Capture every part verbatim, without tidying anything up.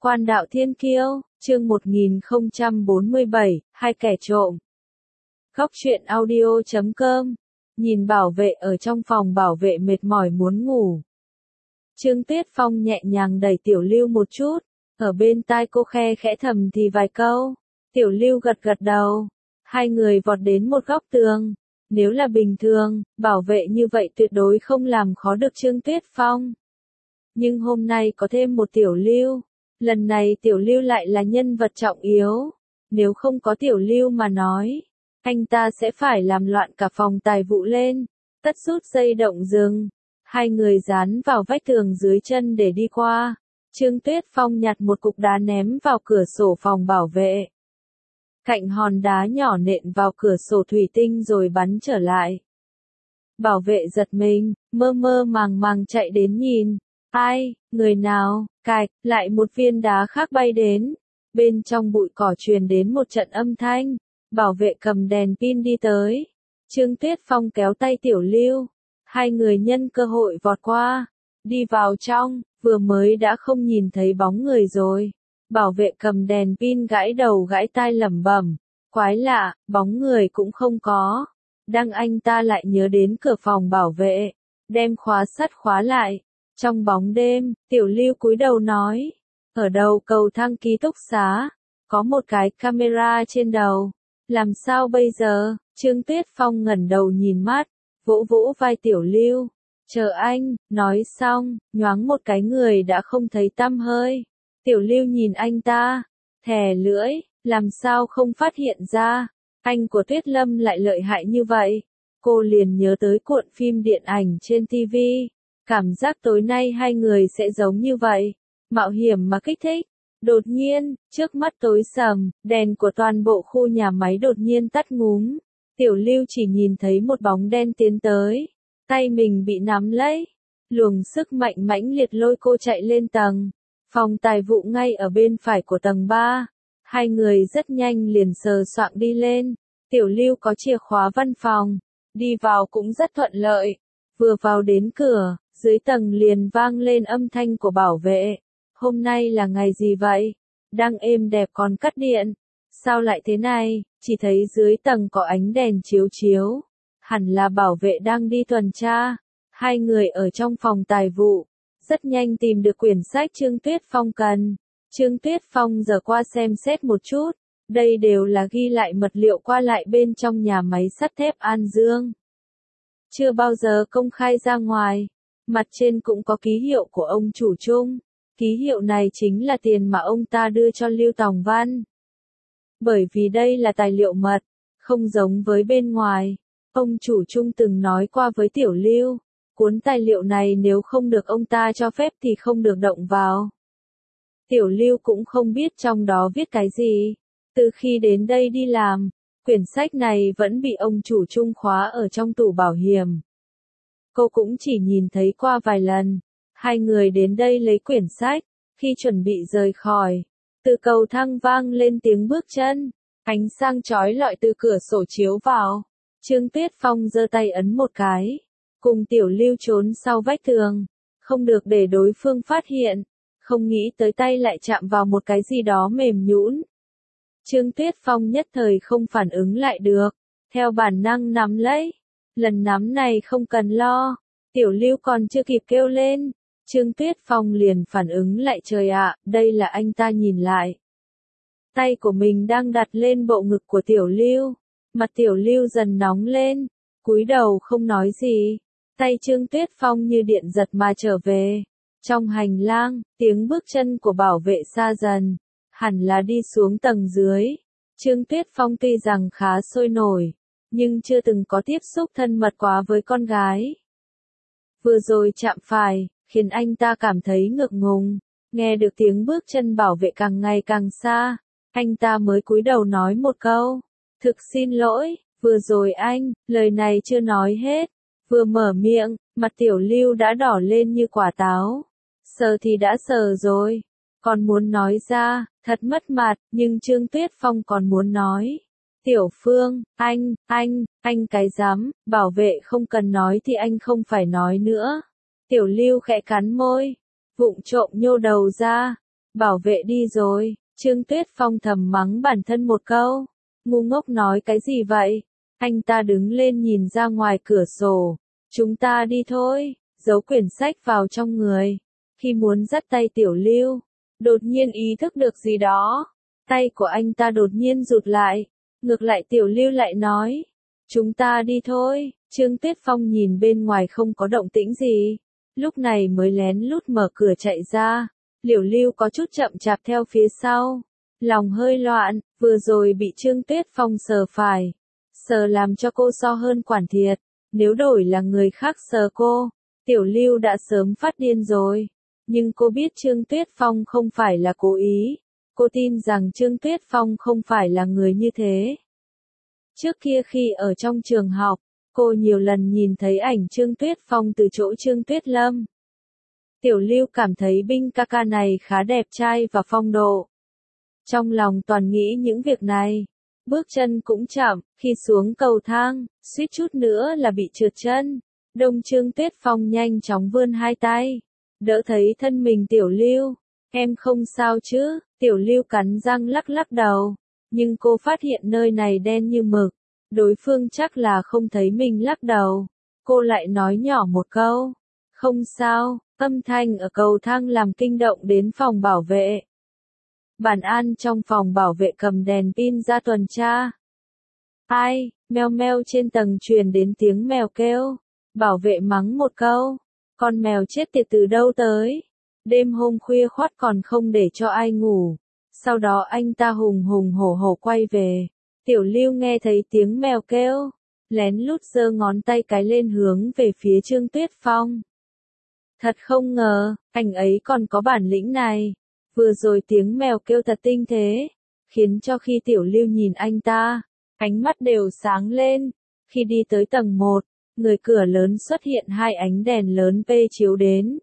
Quan đạo thiên kiêu, chương một nghìn không trăm bốn mươi bảy, hai kẻ trộm. Góc truyện audio chấm com. Nhìn bảo vệ ở trong phòng, bảo vệ mệt mỏi muốn ngủ. Trương Tuyết Phong nhẹ nhàng đẩy Tiểu Lưu một chút, ở bên tai cô khe khẽ thầm thì vài câu. Tiểu Lưu gật gật đầu. Hai người vọt đến một góc tường. Nếu là bình thường, bảo vệ như vậy tuyệt đối không làm khó được Trương Tuyết Phong. Nhưng hôm nay có thêm một Tiểu Lưu. Lần này Tiểu Lưu lại là nhân vật trọng yếu. Nếu không có Tiểu Lưu mà nói, anh ta sẽ phải làm loạn cả phòng tài vụ lên. Tất rút dây động rừng. Hai người dán vào vách tường dưới chân để đi qua. Trương Tuyết Phong nhặt một cục đá ném vào cửa sổ phòng bảo vệ. Cạnh hòn đá nhỏ nện vào cửa sổ thủy tinh rồi bắn trở lại. Bảo vệ giật mình, mơ mơ màng màng chạy đến nhìn. Ai, người nào, cạch, lại một viên đá khác bay đến. Bên trong bụi cỏ truyền đến một trận âm thanh. Bảo vệ cầm đèn pin đi tới. Trương Tuyết Phong kéo tay Tiểu Lưu. Hai người nhân cơ hội vọt qua. Đi vào trong, vừa mới đã không nhìn thấy bóng người rồi. Bảo vệ cầm đèn pin gãi đầu gãi tai lẩm bẩm. Quái lạ, bóng người cũng không có. Đang anh ta lại nhớ đến cửa phòng bảo vệ. Đem khóa sắt khóa lại. Trong bóng đêm, Tiểu Lưu cúi đầu nói. Ở đầu cầu thang ký túc xá. Có một cái camera trên đầu. Làm sao bây giờ? Trương Tuyết Phong ngẩng đầu nhìn mắt. Vỗ vỗ vai Tiểu Lưu. Chờ anh, nói xong, nhoáng một cái người đã không thấy tăm hơi. Tiểu Lưu nhìn anh ta. Thè lưỡi, làm sao không phát hiện ra. Anh của Tuyết Lâm lại lợi hại như vậy. Cô liền nhớ tới cuộn phim điện ảnh trên ti vi. Cảm giác tối nay hai người sẽ giống như vậy. Mạo hiểm mà kích thích. Đột nhiên, trước mắt tối sầm, đèn của toàn bộ khu nhà máy đột nhiên tắt ngúm. Tiểu Lưu chỉ nhìn thấy một bóng đen tiến tới. Tay mình bị nắm lấy. Luồng sức mạnh mãnh liệt lôi cô chạy lên tầng. Phòng tài vụ ngay ở bên phải của tầng ba. Hai người rất nhanh liền sờ soạng đi lên. Tiểu Lưu có chìa khóa văn phòng. Đi vào cũng rất thuận lợi. Vừa vào đến cửa, dưới tầng liền vang lên âm thanh của bảo vệ. Hôm nay là ngày gì vậy? Đang êm đẹp còn cắt điện. Sao lại thế này? Chỉ thấy dưới tầng có ánh đèn chiếu chiếu. Hẳn là bảo vệ đang đi tuần tra. Hai người ở trong phòng tài vụ. Rất nhanh tìm được quyển sách Trương Tuyết Phong cần. Trương Tuyết Phong giờ qua xem xét một chút. Đây đều là ghi lại mật liệu qua lại bên trong nhà máy sắt thép An Dương. Chưa bao giờ công khai ra ngoài. Mặt trên cũng có ký hiệu của ông chủ chung. Ký hiệu này chính là tiền mà ông ta đưa cho Lưu Tòng Văn. Bởi vì đây là tài liệu mật, không giống với bên ngoài. Ông chủ chung từng nói qua với Tiểu Lưu. Cuốn tài liệu này nếu không được ông ta cho phép thì không được động vào. Tiểu Lưu cũng không biết trong đó viết cái gì. Từ khi đến đây đi làm, quyển sách này vẫn bị ông chủ chung khóa ở trong tủ bảo hiểm. Cô cũng chỉ nhìn thấy qua vài lần. Hai người đến đây lấy quyển sách. Khi chuẩn bị rời khỏi, từ cầu thang vang lên tiếng bước chân. Ánh sáng chói lọi từ cửa sổ chiếu vào. Trương Tuyết Phong giơ tay ấn một cái. Cùng Tiểu Lưu trốn sau vách tường. Không được để đối phương phát hiện. Không nghĩ tới tay lại chạm vào một cái gì đó mềm nhũn. Trương Tuyết Phong nhất thời không phản ứng lại được. Theo bản năng nắm lấy. Lần nắm này không cần lo. Tiểu Lưu còn chưa kịp kêu lên. Trương Tuyết Phong liền phản ứng lại, trời ạ, đây là anh ta nhìn lại. Tay của mình đang đặt lên bộ ngực của Tiểu Lưu. Mặt Tiểu Lưu dần nóng lên. Cúi đầu không nói gì. Tay Trương Tuyết Phong như điện giật mà trở về. Trong hành lang, tiếng bước chân của bảo vệ xa dần. Hẳn là đi xuống tầng dưới. Trương Tuyết Phong tuy rằng khá sôi nổi, nhưng chưa từng có tiếp xúc thân mật quá với con gái. Vừa rồi chạm phải, khiến anh ta cảm thấy ngượng ngùng. Nghe được tiếng bước chân bảo vệ càng ngày càng xa, anh ta mới cúi đầu nói một câu. Thực xin lỗi, vừa rồi anh, lời này chưa nói hết. Vừa mở miệng, mặt Tiểu Lưu đã đỏ lên như quả táo. Sờ thì đã sờ rồi. Còn muốn nói ra, thật mất mặt, nhưng Trương Tuyết Phong còn muốn nói. Tiểu Phương, anh, anh, anh cái dám, bảo vệ không cần nói thì anh không phải nói nữa. Tiểu Lưu khẽ cắn môi, vụng trộm nhô đầu ra. Bảo vệ đi rồi, Trương Tuyết Phong thầm mắng bản thân một câu. Ngu ngốc nói cái gì vậy? Anh ta đứng lên nhìn ra ngoài cửa sổ. Chúng ta đi thôi, giấu quyển sách vào trong người. Khi muốn dắt tay Tiểu Lưu, đột nhiên ý thức được gì đó. Tay của anh ta đột nhiên rụt lại. Ngược lại Tiểu Lưu lại nói. Chúng ta đi thôi. Trương Tuyết Phong nhìn bên ngoài không có động tĩnh gì. Lúc này mới lén lút mở cửa chạy ra. Liễu Lưu có chút chậm chạp theo phía sau. Lòng hơi loạn, vừa rồi bị Trương Tuyết Phong sờ phải. Sờ làm cho cô so hơn quản thiệt. Nếu đổi là người khác sờ cô, Tiểu Lưu đã sớm phát điên rồi. Nhưng cô biết Trương Tuyết Phong không phải là cố ý. Cô tin rằng Trương Tuyết Phong không phải là người như thế. Trước kia khi ở trong trường học, cô nhiều lần nhìn thấy ảnh Trương Tuyết Phong từ chỗ Trương Tuyết Lâm. Tiểu Lưu cảm thấy Binh ca ca này khá đẹp trai và phong độ. Trong lòng toàn nghĩ những việc này. Bước chân cũng chậm, khi xuống cầu thang, suýt chút nữa là bị trượt chân. Đông Trương Tuyết Phong nhanh chóng vươn hai tay. Đỡ thấy thân mình Tiểu Lưu. Em không sao chứ? Tiểu Lưu cắn răng lắc lắc đầu. Nhưng cô phát hiện nơi này đen như mực. Đối phương chắc là không thấy mình lắc đầu. Cô lại nói nhỏ một câu. Không sao, âm thanh ở cầu thang làm kinh động đến phòng bảo vệ. Bản An trong phòng bảo vệ cầm đèn pin ra tuần tra. Ai, meo meo trên tầng truyền đến tiếng mèo kêu. Bảo vệ mắng một câu. Con mèo chết tiệt từ đâu tới. Đêm hôm khuya khoắt còn không để cho ai ngủ. Sau đó anh ta hùng hùng hổ hổ quay về. Tiểu Lưu nghe thấy tiếng mèo kêu. Lén lút giơ ngón tay cái lên hướng về phía Trương Tuyết Phong. Thật không ngờ, anh ấy còn có bản lĩnh này. Vừa rồi tiếng mèo kêu thật tinh thế, khiến cho khi Tiểu Lưu nhìn anh ta, ánh mắt đều sáng lên. Khi đi tới tầng một, người cửa lớn xuất hiện hai ánh đèn lớn pê chiếu đến.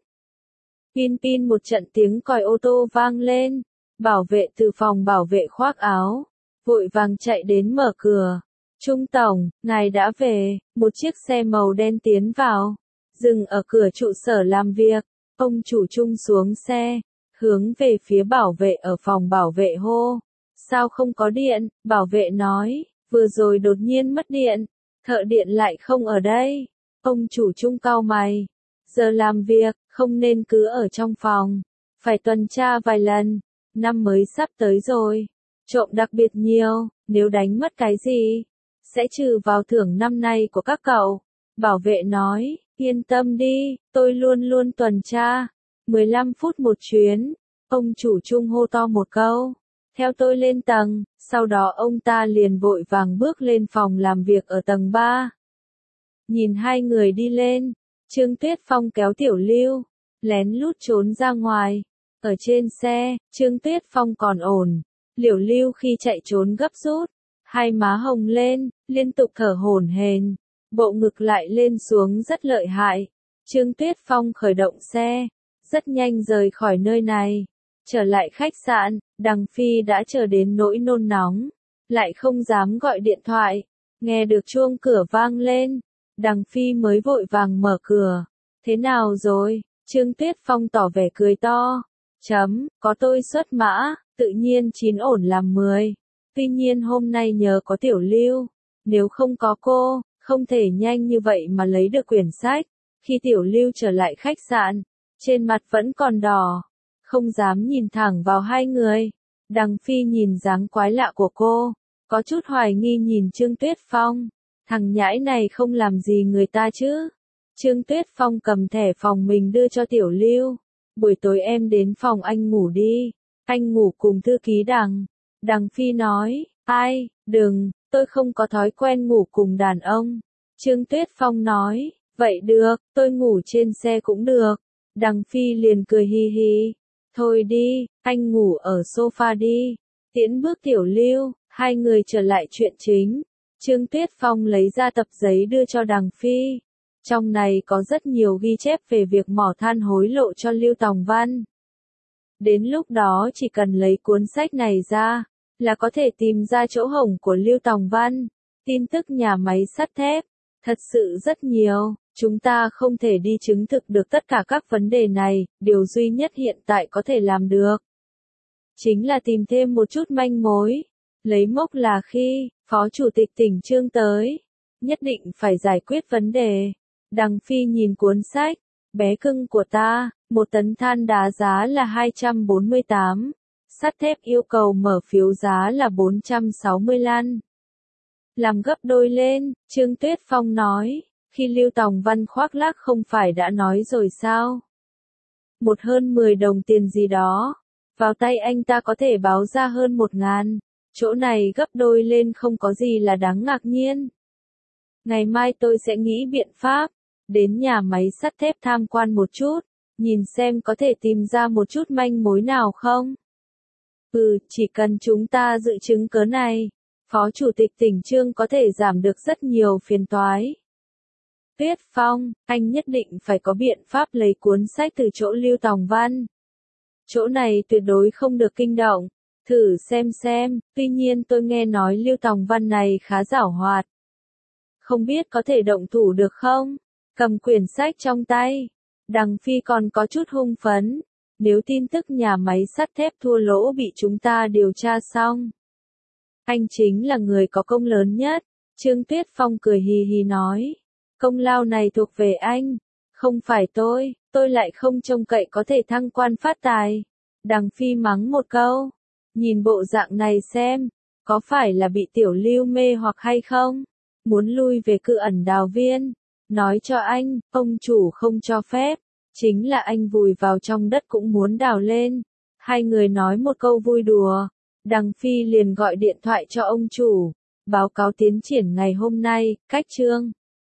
Pin pin một trận tiếng còi ô tô vang lên, bảo vệ từ phòng bảo vệ khoác áo, vội vàng chạy đến mở cửa. Trung tổng, ngài đã về, một chiếc xe màu đen tiến vào, dừng ở cửa trụ sở làm việc. Ông chủ Trung xuống xe, hướng về phía bảo vệ ở phòng bảo vệ hô. Sao không có điện? Bảo vệ nói, vừa rồi đột nhiên mất điện, thợ điện lại không ở đây. Ông chủ Trung cau mày, giờ làm việc, không nên cứ ở trong phòng, phải tuần tra vài lần. Năm mới sắp tới rồi, trộm đặc biệt nhiều, nếu đánh mất cái gì, sẽ trừ vào thưởng năm nay của các cậu. Bảo vệ nói, yên tâm đi, tôi luôn luôn tuần tra. mười lăm phút một chuyến, ông chủ Trung hô to một câu. Theo tôi lên tầng, sau đó ông ta liền vội vàng bước lên phòng làm việc ở tầng ba. Nhìn hai người đi lên, Trương Tuyết Phong kéo Tiểu Lưu, lén lút trốn ra ngoài. Ở trên xe, Trương Tuyết Phong còn ổn. Liễu Lưu khi chạy trốn gấp rút, hai má hồng lên, liên tục thở hổn hển, bộ ngực lại lên xuống rất lợi hại. Trương Tuyết Phong khởi động xe, rất nhanh rời khỏi nơi này. Trở lại khách sạn, Đằng Phi đã chờ đến nỗi nôn nóng, lại không dám gọi điện thoại. Nghe được chuông cửa vang lên, Đằng Phi mới vội vàng mở cửa. Thế nào rồi? Trương Tuyết Phong tỏ vẻ cười to. Chấm, có tôi xuất mã, tự nhiên chín ổn làm mười. Tuy nhiên hôm nay nhờ có Tiểu Lưu, nếu không có cô, không thể nhanh như vậy mà lấy được quyển sách. Khi Tiểu Lưu trở lại khách sạn, trên mặt vẫn còn đỏ, không dám nhìn thẳng vào hai người. Đằng Phi nhìn dáng quái lạ của cô, có chút hoài nghi nhìn Trương Tuyết Phong. Thằng nhãi này không làm gì người ta chứ? Trương Tuyết Phong cầm thẻ phòng mình đưa cho Tiểu Lưu. Buổi tối em đến phòng anh ngủ đi. Anh ngủ cùng thư ký Đằng. Đằng Phi nói, ai, đừng, tôi không có thói quen ngủ cùng đàn ông. Trương Tuyết Phong nói, vậy được, tôi ngủ trên xe cũng được. Đằng Phi liền cười hi hi. Thôi đi, anh ngủ ở sofa đi. Tiễn bước Tiểu Lưu, hai người trở lại chuyện chính. Trương Tuyết Phong lấy ra tập giấy đưa cho Đằng Phi. Trong này có rất nhiều ghi chép về việc mỏ than hối lộ cho Lưu Tòng Văn. Đến lúc đó chỉ cần lấy cuốn sách này ra, là có thể tìm ra chỗ hổng của Lưu Tòng Văn. Tin tức nhà máy sắt thép, thật sự rất nhiều. Chúng ta không thể đi chứng thực được tất cả các vấn đề này, điều duy nhất hiện tại có thể làm được chính là tìm thêm một chút manh mối. Lấy mốc là khi, Phó Chủ tịch tỉnh Trương tới. Nhất định phải giải quyết vấn đề. Đằng Phi nhìn cuốn sách. Bé cưng của ta, một tấn than đá giá là hai trăm bốn mươi tám. Sắt thép yêu cầu mở phiếu giá là bốn trăm sáu mươi lăn. Làm gấp đôi lên, Trương Tuyết Phong nói. Khi Lưu Tòng Văn khoác lác không phải đã nói rồi sao? Một hơn mười đồng tiền gì đó. Vào tay anh ta có thể báo ra hơn một ngàn. Chỗ này gấp đôi lên không có gì là đáng ngạc nhiên. Ngày mai tôi sẽ nghĩ biện pháp. Đến nhà máy sắt thép tham quan một chút. Nhìn xem có thể tìm ra một chút manh mối nào không? Ừ, chỉ cần chúng ta dự chứng cớ này. Phó Chủ tịch tỉnh Trương có thể giảm được rất nhiều phiền toái. Tuyết Phong, anh nhất định phải có biện pháp lấy cuốn sách từ chỗ Lưu Tòng Văn. Chỗ này tuyệt đối không được kinh động. Thử xem xem, tuy nhiên tôi nghe nói Lưu Tòng Văn này khá giảo hoạt. Không biết có thể động thủ được không? Cầm quyển sách trong tay. Đằng Phi còn có chút hung phấn. Nếu tin tức nhà máy sắt thép thua lỗ bị chúng ta điều tra xong. Anh chính là người có công lớn nhất. Trương Tuyết Phong cười hì hì nói. Công lao này thuộc về anh. Không phải tôi, tôi lại không trông cậy có thể thăng quan phát tài. Đằng Phi mắng một câu. Nhìn bộ dạng này xem. Có phải là bị tiểu Lưu mê hoặc hay không? Muốn lui về cự ẩn đào viên. Nói cho anh, ông chủ không cho phép. Chính là anh vùi vào trong đất cũng muốn đào lên. Hai người nói một câu vui đùa. Đằng Phi liền gọi điện thoại cho ông chủ. Báo cáo tiến triển ngày hôm nay, cách Trương